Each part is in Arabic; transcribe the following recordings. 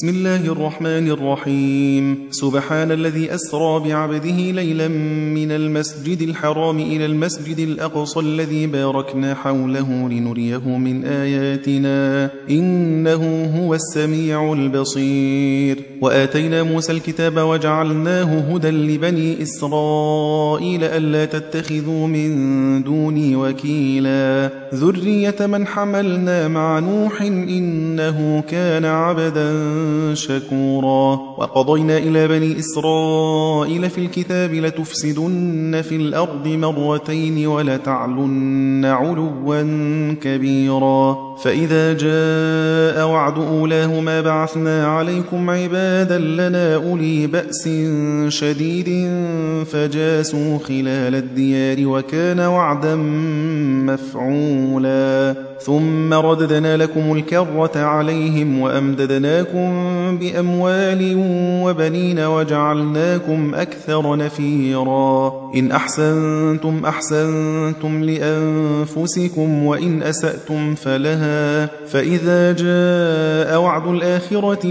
بسم الله الرحمن الرحيم. سبحان الذي أسرى بعبده ليلا من المسجد الحرام إلى المسجد الأقصى الذي باركنا حوله لنريه من آياتنا إنه هو السميع البصير. وآتينا موسى الكتاب وجعلناه هدى لبني إسرائيل ألا تتخذوا من دوني وكيلا ذرية من حملنا مع نوح إنه كان عبدا شكورا. وقضينا إلى بني إسرائيل في الكتاب لتفسدن في الأرض مرتين ولتعلن علوا كبيرا. فإذا جاء وعد أولاهما بعثنا عليكم عبادا لنا أولي بأس شديد فجاسوا خلال الديار وكان وعدا مفعولا. ثم رددنا لكم الكرة عليهم وأمددناكم بأموال وبنين وجعلناكم أكثر نفيرا. إن أحسنتم أحسنتم لأنفسكم وإن أسأتم فلها. فإذا جاء وعد الآخرة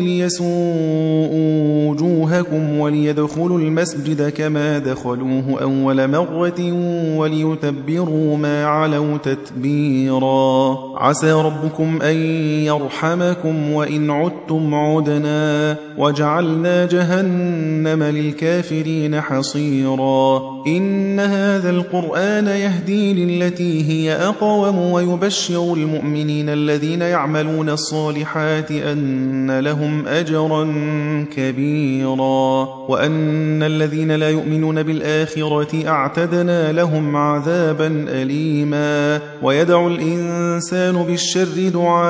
ليسوءوا وجوهكم وليدخلوا المسجد كما دخلوه أول مرة وليتبروا ما علوا تتبيرا. عسى ربكم أن يرحمكم وإن عدتم عدنا وجعلنا جهنم للكافرين حصيرا. إن هذا القرآن يهدي للتي هي أقوم ويبشر المؤمنين الذين يعملون الصالحات أن لهم أجرا كبيرا وأن الذين لا يؤمنون بالآخرة أعتدنا لهم عذابا أليما. ويدعو الإنسان بالشر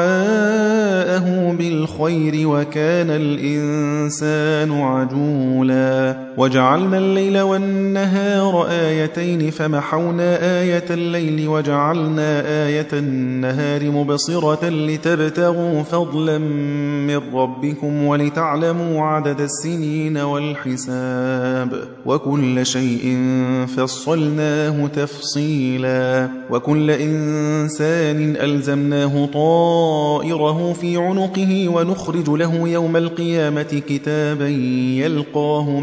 دعاءه بالخير وكان الإنسان عجولا. وجعلنا الليل والنهار آيتين فمحونا آية الليل وجعلنا آية النهار مبصرة لتبتغوا فضلا من ربكم ولتعلموا عدد السنين والحساب وكل شيء فصلناه تفصيلا. وكل إنسان ألزمناه طائره في عنقه ونخرج له يوم القيامة كتابا يلقاه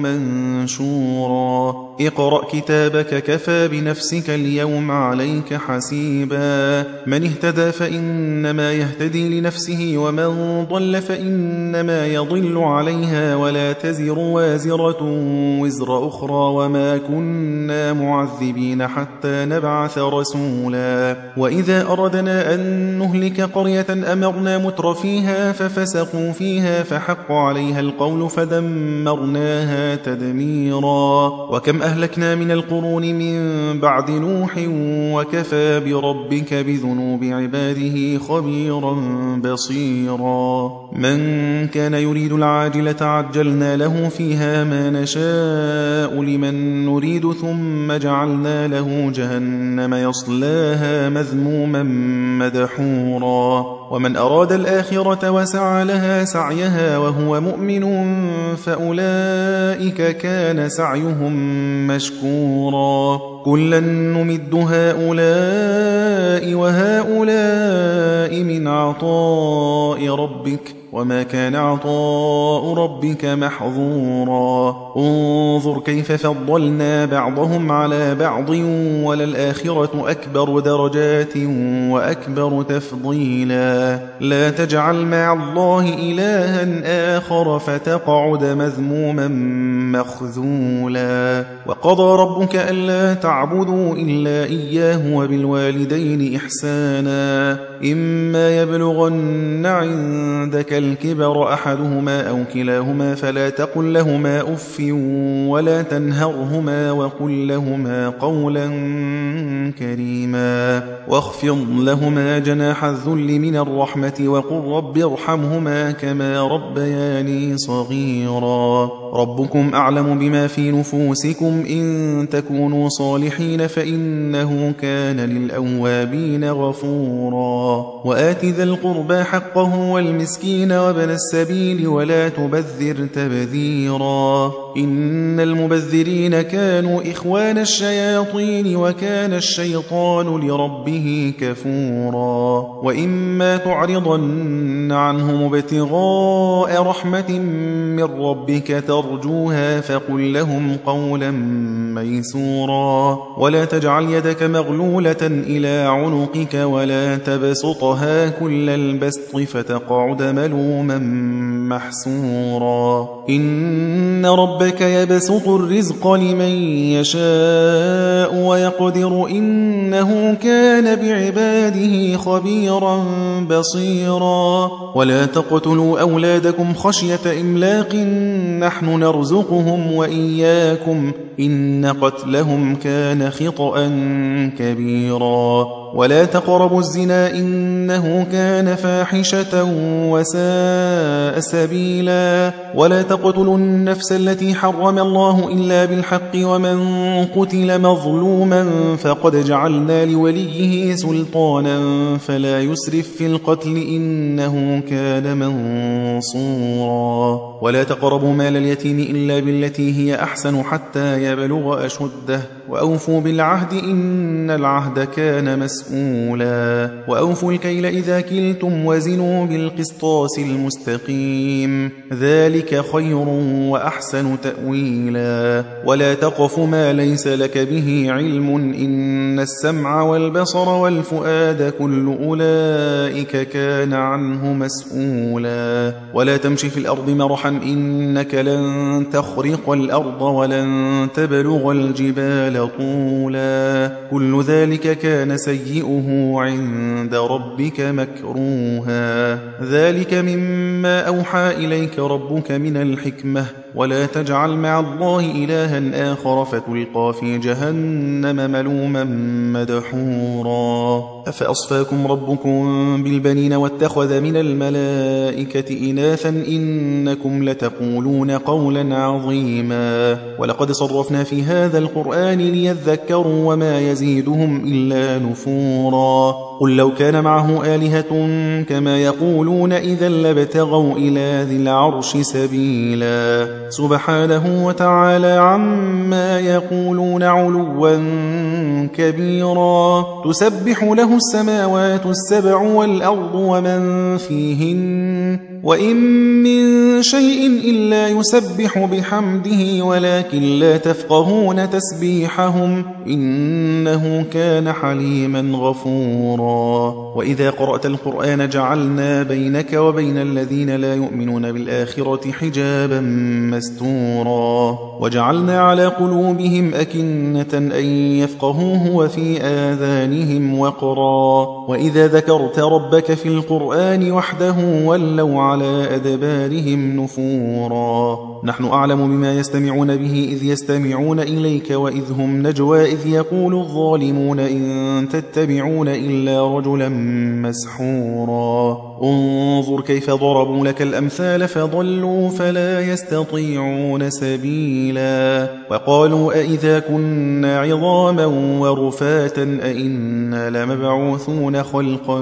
منشورا. اقرأ كتابك كفى بنفسك اليوم عليك حسيبا. من اهتدى فإنما يهتدي لنفسه ومن ضل فإنما يضل عليها ولا تزر وازرة وزر أخرى وما كنا معذبين حتى نبعث رسولا. وإذا أردنا أن نهلك قرية أمرنا متر فيها ففسقوا فيها فحق عليها القول فدمرناها تدميرا. وكم أهلكنا من القرون من بعد نوح وكفى بربك بذنوب عباده خبيرا بصيرا. من كان يريد العاجلة عجلنا له فيها ما نشاء لمن نريد ثم جعلنا له جهنم يصلاها مذموما مدحورا. ومن أراد الآخرة وسعى لها سعيها وهو مؤمن فأولئك كان سعيهم مشكورا. كلا نمد هؤلاء وهؤلاء من عطاء ربك وما كان عطاء ربك محظورا. انظر كيف فضلنا بعضهم على بعض وللآخرة أكبر درجات وأكبر تفضيلا. لا تجعل مع الله إلها آخر فتقعد مذموما مخذولا. وقضى ربك ألا تعبدوا إلا إياه وبالوالدين إحسانا. إما يبلغن عندك الكبر أحدهما أو كلاهما فلا تقل لهما أف ولا تنهرهما وقل لهما قولا كريما. واخفض لهما جناح الذل من الرحمة وقل رب ارحمهما كما ربياني صغيرا. ربكم أعلم بما في نفوسكم إن تكونوا صالحين فإنه كان للأوابين غفورا. وآت ذا القربى حقه والمسكين وابن السبيل ولا تبذر تبذيرا. إن المبذرين كانوا إخوان الشياطين وكان الشيطان لربه كفورا وإما تعرضن عنهم ابتغاء رحمة من ربك ترجوها فقل لهم قولا ميسورا ولا تجعل يدك مغلولة إلى عنقك ولا تبسطها كل البسط فتقعد ملوما محسورا إن ربك يبسط الرزق لمن يشاء ويقدر إنه كان بعباده خبيرا بصيرا ولا تقتلوا أولادكم خشية إملاق نحن نرزقهم وإياكم إن قتلهم كان خطأ كبيرا ولا تقربوا الزنا إنه كان فاحشة وساء سبيلا ولا تقتلوا النفس التي حرم الله إلا بالحق ومن قتل مظلوما فقد جعلنا لوليه سلطانا فلا يسرف في القتل إنه كان منصورا ولا تقربوا مال اليتيم إلا بالتي هي أحسن حتى يبلغ أشده وأوفوا بالعهد إن العهد كان مسؤولا وأوفوا الكيل إذا كلتم وزنوا بالقسطاس المستقيم ذلك خير وأحسن تأويلا ولا تقف ما ليس لك به علم إن السمع والبصر والفؤاد كل أولئك كان عنه مسؤولا ولا تمشي في الأرض مرحا إنك لن تخرق الأرض ولن تبلغ الجبال طولا كل ذلك كان سيئه عند ربك مكروها ذلك مما أوحى إليك ربك من الحكمة ولا تجعل مع الله إلها آخر فتلقى في جهنم ملوما مدحورا أفأصفاكم ربكم بالبنين واتخذ من الملائكة إناثا إنكم لتقولون قولا عظيما ولقد صرفنا في هذا القرآن ليذكروا وما يزيدهم إلا نفورا قل لو كان معه آلهة كما يقولون إذا لابتغوا إلى ذي العرش سبيلا سبحانه وتعالى عما يقولون علوا كبيرا تسبح له السماوات السبع والأرض ومن فيهن وإن من شيء إلا يسبح بحمده ولكن لا تفقهون تسبيحهم إنه كان حليما غفورا وإذا قرأت القرآن جعلنا بينك وبين الذين لا يؤمنون بالآخرة حجابا مستورا وجعلنا على قلوبهم أكنة أن يفقهوه وفي آذانهم وقرا وإذا ذكرت ربك في القرآن وحده ولوا على أدبارهم نفورا نحن أعلم بما يستمعون به إذ يستمعون إليك وإذ هم نجوى إذ يقول الظالمون إن تتبعون إلا رجلا مسحورا انظر كيف ضربوا لك الأمثال فضلوا فلا يستطيعون سبيلا وقالوا أئذا كنا عظاما ورفاتا أئنا لمبعوثون خلقا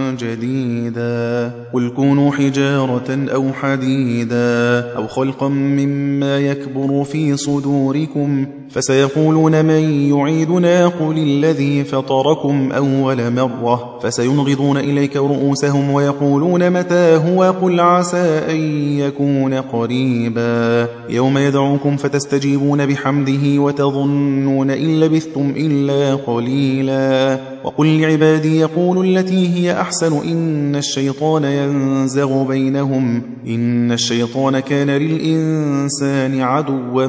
جديدا قل كونوا حجارة أو حديدا أو خلقا مما يكبر في صدوركم فسيقولون من يعيدنا قل الذي فطركم أول مرة فسينغضون إليك رؤوسهم ويقولون متى هو قل عسى أن يكون قريبا يوم يدعوكم فتستجيبون بحمده وتظنون إن لبثتم إلا قليلا وقل لعبادي يقولوا التي هي أحسن إن الشيطان ينزغ بينهم إن الشيطان كان للإنسان عدوا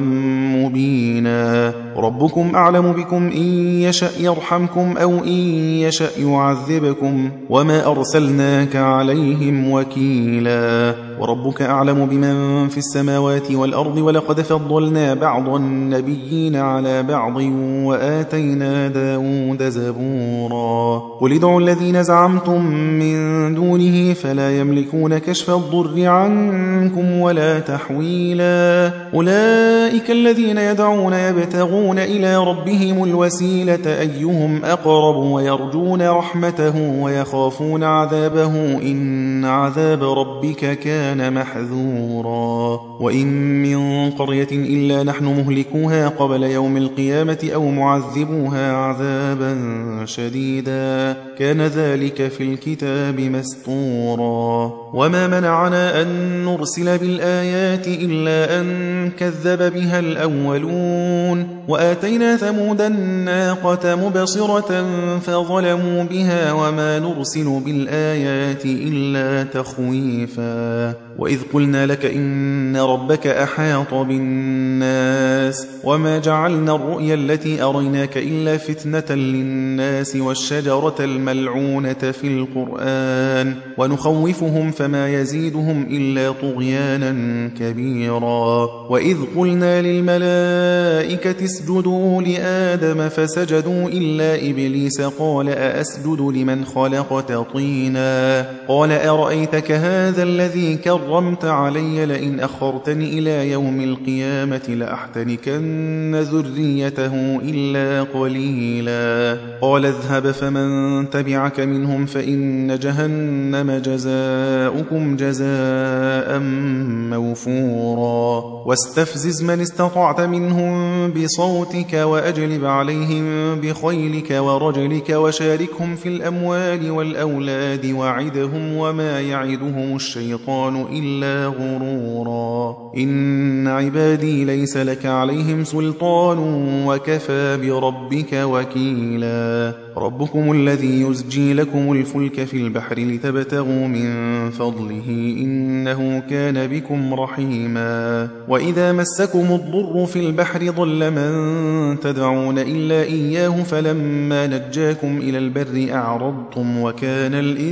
مبينا ربكم أعلم بكم إن يشأ يرحمكم أو إن يشأ يعذبكم وما أرسلناك عليهم وكيلا وربك أعلم بمن في السماوات والأرض ولقد فضلنا بعض النبيين على بعض وآتينا داود زبورا قل ادعوا الذين زعمتم من دونه فلا يملكون كشف الضر عنكم ولا تحويلا أولئك الذين يدعون يبتغون إلى ربهم الوسيلة أيهم أقرب ويرجون رحمته ويخافون عذابه إن عذاب ربك كان كان محذورا وإن من قرية إلا نحن مهلكوها قبل يوم القيامة أو معذبوها عذابا شديدا كان ذلك في الكتاب مسطورا وما منعنا أن نرسل بالآيات إلا أن كذب بها الأولون وآتينا ثمود الناقة مبصرة فظلموا بها وما نرسل بالآيات إلا تخويفا وإذ قلنا لك إن ربك أحاط بالناس وما جعلنا الرؤيا التي أريناك إلا فتنة للناس والشجرة الملعونة في القرآن ونخوفهم فما يزيدهم إلا طغيانا كبيرا وإذ قلنا للملائكة اسجدوا لآدم فسجدوا إلا إبليس قال أأسجد لمن خلقت طينا قال أرأيتك هذا الذي كرمت علي لئن أخرتني إلى يوم القيامة لأحتنكن ذريته إلا قليلا قال اذهب فمن تبعك منهم فإن جهنم جزاؤكم جزاء موفورا واستفزز من استطعت منهم بصوتك وأجلب عليهم بخيلك ورجلك وشاركهم في الأموال والأولاد وعدهم وما يعدهم الشيطان إلا غرورا إن عبادي ليس لك عليهم سلطان وكفى بربك وكيلا ربكم الذي يزجي لكم الفلك في البحر لتبتغوا من فضله إنه كان بكم رحيما وإذا مسكم الضر في البحر ضل من تدعون إلا إياه فلما نجاكم إلى البر أعرضتم وكان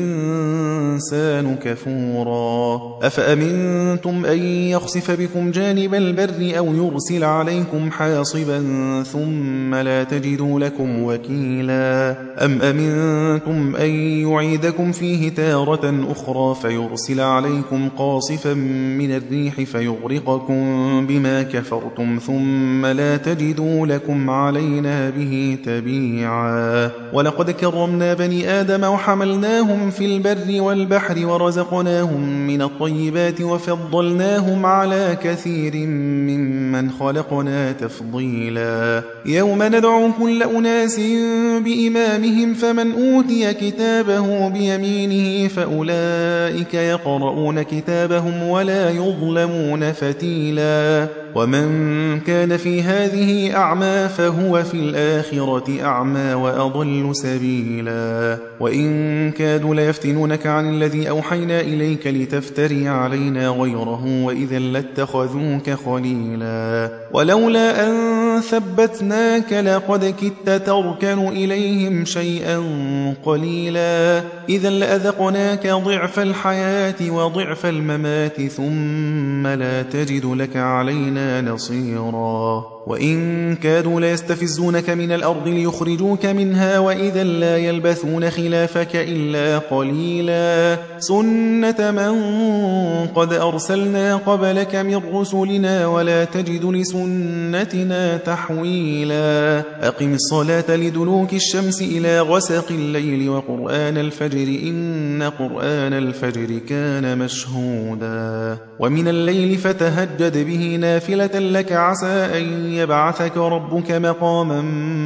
الإنسان كفورا أفأمنتم أن يخسف بكم جانب البر أو يرسل عليكم حاصبا ثم لا تجدوا لكم وكيلا أم أمنتم أن يعيدكم فيه تارة أخرى فيرسل عليكم قاصفا من الريح فيغرقكم بما كفرتم ثم لا تجدوا لكم علينا به تبيعا ولقد كرمنا بني آدم وحملناهم في البر والبحر ورزقناهم من الطيبات وفضلناهم على كثير ممن خلقنا تفضيلا يوم ندعو كل أناس بإمامهم فمن أوتي كتابه بيمينه فأولئك يقرؤون كتابهم ولا يظلمون فتيلا ومن كان في هذه أعمى فهو في الآخرة أعمى وأضل سبيلا وإن كادوا ليفتنونك عن الذي أوحينا إليك لتفتري علينا غيره وإذا لاتخذوك خليلا ولولا أن ثبتناك لقد كدت تركن إليهم شيئا قليلا إذا لأذقناك ضعف الحياة وضعف الممات ثم لا تجد لك علينا نصيرا وإن كادوا ليستفزونك من الأرض ليخرجوك منها وإذا لا يلبثون خلافك إلا قليلا سنة من قد أرسلنا قبلك من رسلنا ولا تجد لسنتنا تحويلا أقم الصلاة لدلوك الشمس إلى غسق الليل وقرآن الفجر إن قرآن الفجر كان مشهودا ومن الليل فتهجد به نافلة لك عسى أن يبعثك ربك مقاما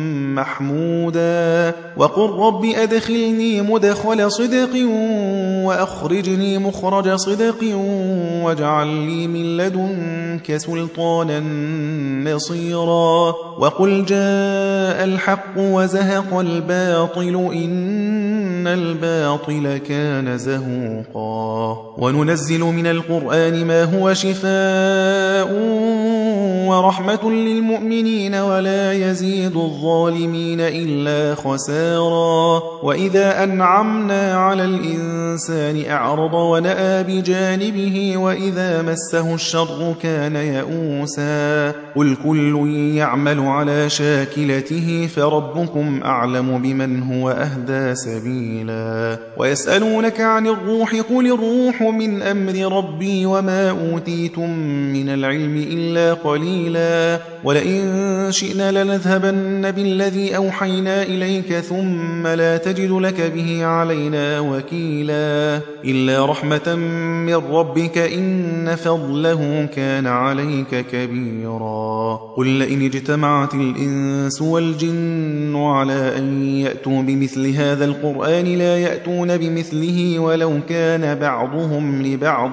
محمودا وقل رب أدخلني مدخل صدق وأخرجني مخرج صدق واجعل لي من لدنك سلطانا نصيرا وقل جاء الحق وزهق الباطل إن الباطل كان زهوقا وننزل من القرآن ما هو شفاء ورحمة للمؤمنين ولا يزيد الظالمين إلا خسارا وإذا أنعمنا على الإنسان أعرض ونأى بجانبه وإذا مسه الشر كان يئوسا قل كل يعمل على شاكلته فربكم أعلم بمن هو أهدى سبيلا تنزيلا ويسألونك عن الروح قل الروح من أمر ربي وما أوتيتم من العلم إلا قليلا ولئن شئنا لنذهبن بالذي أوحينا إليك ثم لا تجد لك به علينا وكيلا إلا رحمة من ربك إن فضله كان عليك كبيرا قل لئن اجتمعت الإنس والجن على أن يأتوا بمثل هذا القرآن لا يأتون بمثله ولو كان بعضهم لبعض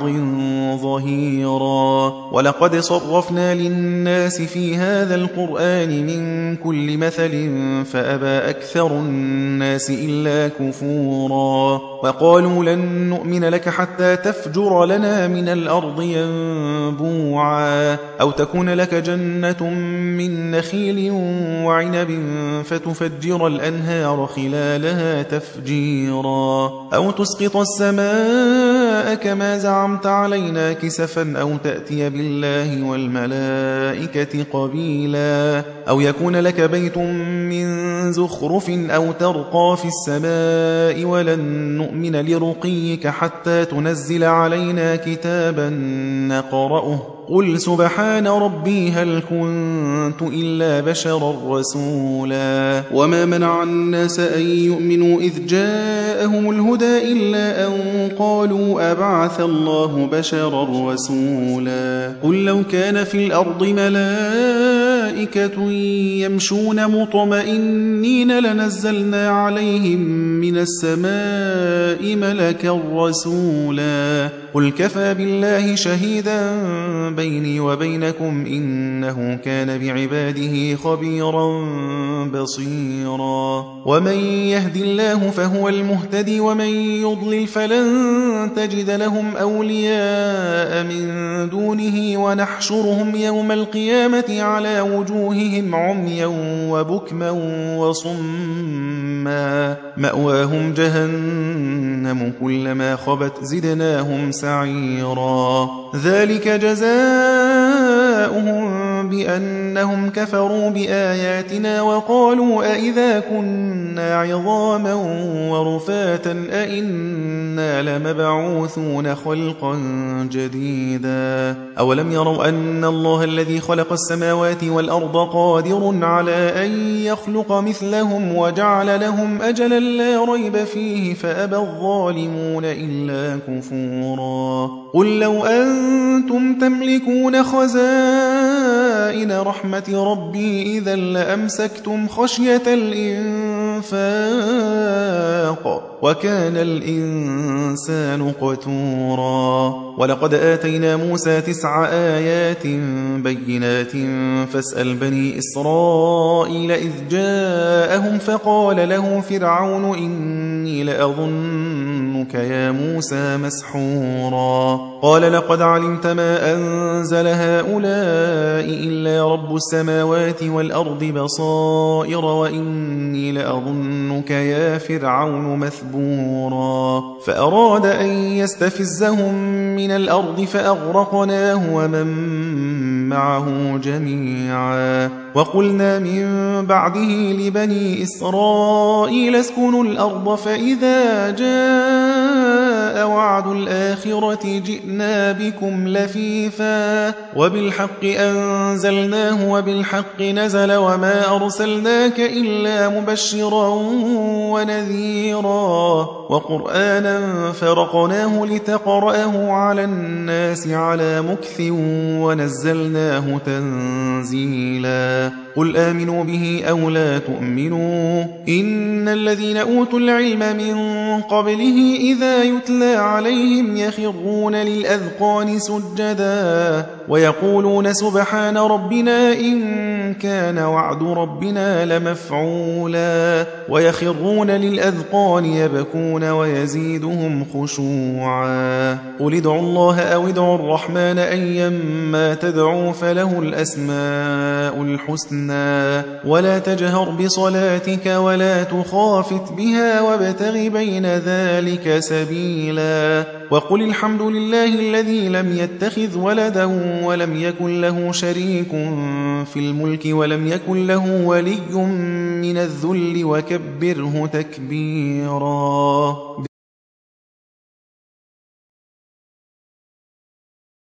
ظهيرا ولقد صرفنا للناس في هذا القرآن من كل مثل فأبى أكثر الناس إلا كفورا وقالوا لن نؤمن لك حتى تفجر لنا من الأرض ينبوعا أو تكون لك جنة من نخيل وعنب فتفجر الأنهار خلالها تفجيرا أو تسقط السماء كما زعمت علينا كسفا أو تأتي بالله والملائكة قبيلا أو يكون لك بيت من زخرف أو ترقى في السماء ولن نؤمن لرقيك حتى تنزل علينا كتابا نقرأه قل سبحان ربي هل كنت إلا بشرا رسولا وما منع الناس أن يؤمنوا إذ جاءهم الهدى إلا أن قالوا أبعث الله بشرا رسولا قل لو كان في الأرض ملائكة يمشون مطمئنين لنزلنا عليهم من السماء ملكا رسولا قل كفى بالله شهيدا بيني وبينكم إنه كان بعباده خبيرا بصيرا ومن يهد الله فهو المهتدي ومن يضلل فلن تجد لهم أولياء من دونه ونحشرهم يوم القيامة على وجوههم عميا وبكما وصما مأواهم جهنم كلما خبت زدناهم سعيرا ذلك جزاؤهم بأنهم كفروا بآياتنا وقالوا أئذا كنا عظاما ورفاتا أئنا لمبعوثون خلقا جديدا أولم يروا أن الله الذي خلق السماوات والأرض قادر على أن يخلق مثلهم وجعل لهم أجلا لا ريب فيه فأبى الظالمون إلا كفورا قل لو أنتم تملكون خزائن رحمة ربي إذا لأمسكتم خشية الإنفاق وكان الإنسان قتورا ولقد آتينا موسى 9 آيات بينات فاسأل بني إسرائيل إذ جاءهم فقال له فرعون إني لأظنك يا موسى مسحورا قال لقد علمت ما أنزل هؤلاء إلا رب السماوات والأرض بصائر وإني لأظنك يا فرعون مثبورا فأراد أن يستفزهم من الأرض فأغرقناه ومن معه جميعا وقلنا من بعده لبني إسرائيل اسكنوا الأرض فإذا جاء وعد الآخرة جئنا بكم لفيفا وبالحق أنزلناه وبالحق نزل وما أرسلناك إلا مبشرا ونذيرا وقرآنا فرقناه لتقرأه على الناس على مكث ونزلناه تنزيلا قل آمنوا به أو لا تؤمنوا إن الذين أوتوا العلم من قبله إذا يتلى عليهم يخرون للأذقان سجدا ويقولون سبحان ربنا إن كان وعد ربنا لمفعولا ويخرون للأذقان يبكون ويزيدهم خشوعا قل ادعوا الله أو ادعوا الرحمن أيما تدعوا فله الأسماء الحسنى الحسنى ولا تجهر بصلاتك ولا تخافت بها وابتغ بين ذلك سبيلا وقل الحمد لله الذي لم يتخذ ولدا ولم يكن له شريك في الملك ولم يكن له ولي من الذل وكبره تكبيرا.